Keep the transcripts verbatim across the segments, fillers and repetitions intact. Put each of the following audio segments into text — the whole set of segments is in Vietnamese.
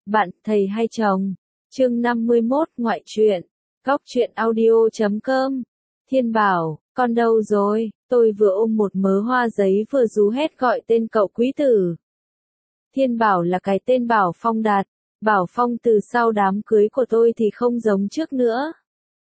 Bạn, thầy hay chồng. Chương năm mươi mốt ngoại truyện. Góc truyện audio chấm com. Thiên Bảo, con đâu rồi? Tôi vừa ôm một mớ hoa giấy vừa rú hét gọi tên cậu quý tử. Thiên Bảo là cái tên Bảo Phong đạt. Bảo Phong từ sau đám cưới của tôi thì không giống trước nữa.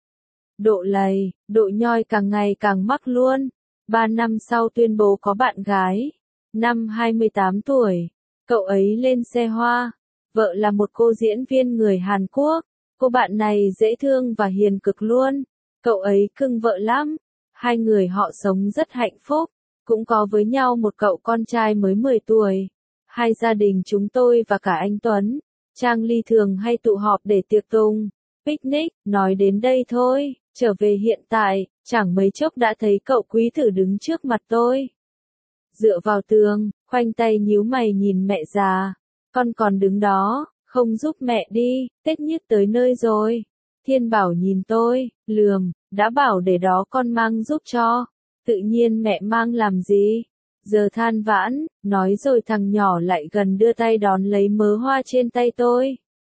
Độ lầy, độ nhoi càng ngày càng mắc luôn. Ba năm sau tuyên bố có bạn gái. Năm hai mươi tám tuổi. Cậu ấy lên xe hoa. Vợ là một cô diễn viên người Hàn Quốc. Cô bạn này dễ thương và hiền cực luôn. Cậu ấy cưng vợ lắm. Hai người họ sống rất hạnh phúc. Cũng có với nhau một cậu con trai mới mười tuổi. Hai gia đình chúng tôi và cả anh Tuấn, Trang Ly thường hay tụ họp để tiệc tùng, picnic, nói đến đây thôi. Trở về hiện tại, chẳng mấy chốc đã thấy cậu quý tử đứng trước mặt tôi. Dựa vào tường, khoanh tay nhíu mày nhìn mẹ già. Con còn đứng đó, không giúp mẹ đi, Tết nhất tới nơi rồi. Thiên Bảo nhìn tôi, lườm, đã bảo để đó con mang giúp cho. Tự nhiên mẹ mang làm gì? Giờ than vãn, nói rồi thằng nhỏ lại gần đưa tay đón lấy mớ hoa trên tay tôi.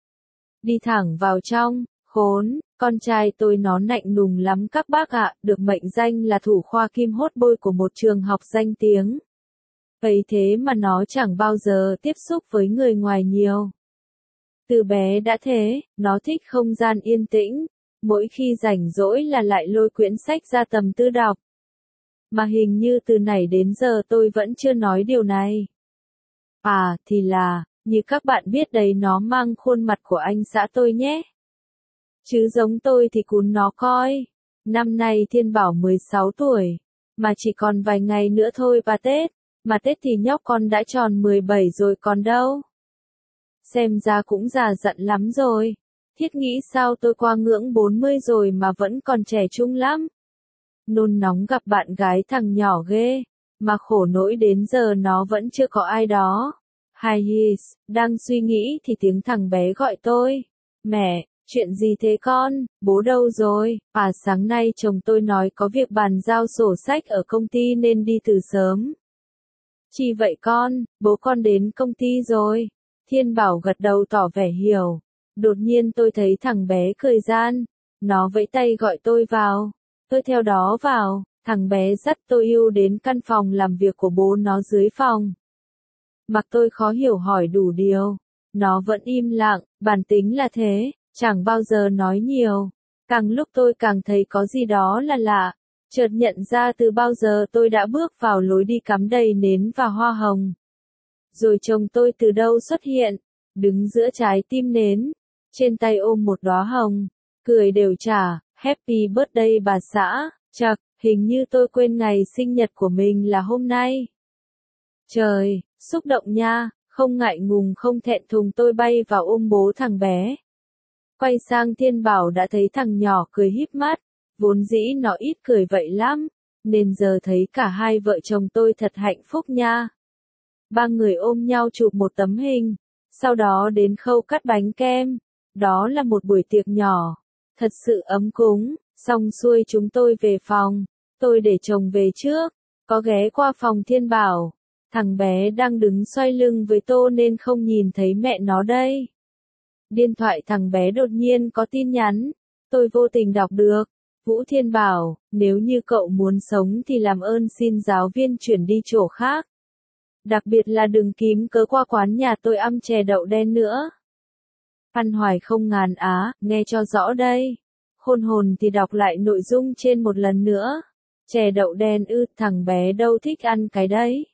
Đi thẳng vào trong, khốn, con trai tôi nó nạnh nùng lắm các bác ạ, được mệnh danh là thủ khoa kim hốt bôi của một trường học danh tiếng. Vậy thế mà nó chẳng bao giờ tiếp xúc với người ngoài nhiều. Từ bé đã thế, nó thích không gian yên tĩnh, mỗi khi rảnh rỗi là lại lôi quyển sách ra tầm tư đọc. Mà hình như từ nãy đến giờ tôi vẫn chưa nói điều này. À, thì là, như các bạn biết đấy, nó mang khuôn mặt của anh xã tôi nhé. Chứ giống tôi thì cún nó coi. Năm nay Thiên Bảo mười sáu tuổi, mà chỉ còn vài ngày nữa thôi và Tết, mà Tết thì nhóc con đã tròn mười bảy rồi còn đâu. Xem ra cũng già dặn lắm rồi. Thiết nghĩ sao tôi qua ngưỡng bốn mươi rồi mà vẫn còn trẻ trung lắm. Nôn nóng gặp bạn gái thằng nhỏ ghê, mà khổ nỗi đến giờ nó vẫn chưa có ai đó. Hi His, đang suy nghĩ thì tiếng thằng bé gọi tôi. Mẹ, chuyện gì thế con, bố đâu rồi? À, sáng nay chồng tôi nói có việc bàn giao sổ sách ở công ty nên đi từ sớm. Chi vậy con, bố con đến công ty rồi. Thiên Bảo gật đầu tỏ vẻ hiểu. Đột nhiên tôi thấy thằng bé cười gian. Nó vẫy tay gọi tôi vào. Tôi theo đó vào, thằng bé dắt tôi yêu đến căn phòng làm việc của bố nó dưới phòng. Mặc tôi khó hiểu hỏi đủ điều. Nó vẫn im lặng, bản tính là thế, chẳng bao giờ nói nhiều. Càng lúc tôi càng thấy có gì đó là lạ. Chợt nhận ra từ bao giờ tôi đã bước vào lối đi cắm đầy nến và hoa hồng. Rồi chồng tôi từ đâu xuất hiện, đứng giữa trái tim nến, trên tay ôm một đóa hồng, cười đều trả, Happy birthday bà xã, chậc, hình như tôi quên ngày sinh nhật của mình là hôm nay. Trời, xúc động nha, không ngại ngùng không thẹn thùng tôi bay vào ôm bố thằng bé. Quay sang Thiên Bảo đã thấy thằng nhỏ cười híp mắt, vốn dĩ nó ít cười vậy lắm, nên giờ thấy cả hai vợ chồng tôi thật hạnh phúc nha. Ba người ôm nhau chụp một tấm hình, sau đó đến khâu cắt bánh kem. Đó là một buổi tiệc nhỏ, thật sự ấm cúng. Xong xuôi chúng tôi về phòng, tôi để chồng về trước, có ghé qua phòng Thiên Bảo. Thằng bé đang đứng xoay lưng với tôi nên không nhìn thấy mẹ nó đây. Điện thoại thằng bé đột nhiên có tin nhắn, tôi vô tình đọc được. Vũ Thiên Bảo, nếu như cậu muốn sống thì làm ơn xin giáo viên chuyển đi chỗ khác. Đặc biệt là đừng kím cớ qua quán nhà tôi ăn chè đậu đen nữa. Phan Hoài không ngàn á, nghe cho rõ đây. Khôn hồn thì đọc lại nội dung trên một lần nữa. Chè đậu đen ư, thằng bé đâu thích ăn cái đấy.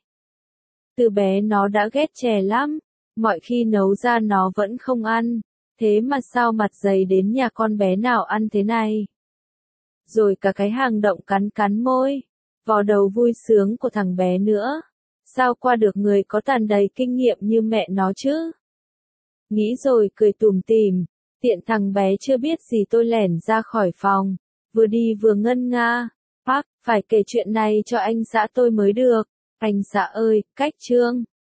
Từ bé nó đã ghét chè lắm, mọi khi nấu ra nó vẫn không ăn. Thế mà sao mặt dày đến nhà con bé nào ăn thế này? Rồi cả cái hàng động cắn cắn môi, vò đầu vui sướng của thằng bé nữa. Sao qua được người có tàn đầy kinh nghiệm như mẹ nó chứ? Nghĩ rồi cười tủm tỉm, tiện thằng bé chưa biết gì tôi lẻn ra khỏi phòng, vừa đi vừa ngân nga. Bác, phải kể chuyện này cho anh xã tôi mới được. Anh xã ơi, cách chương.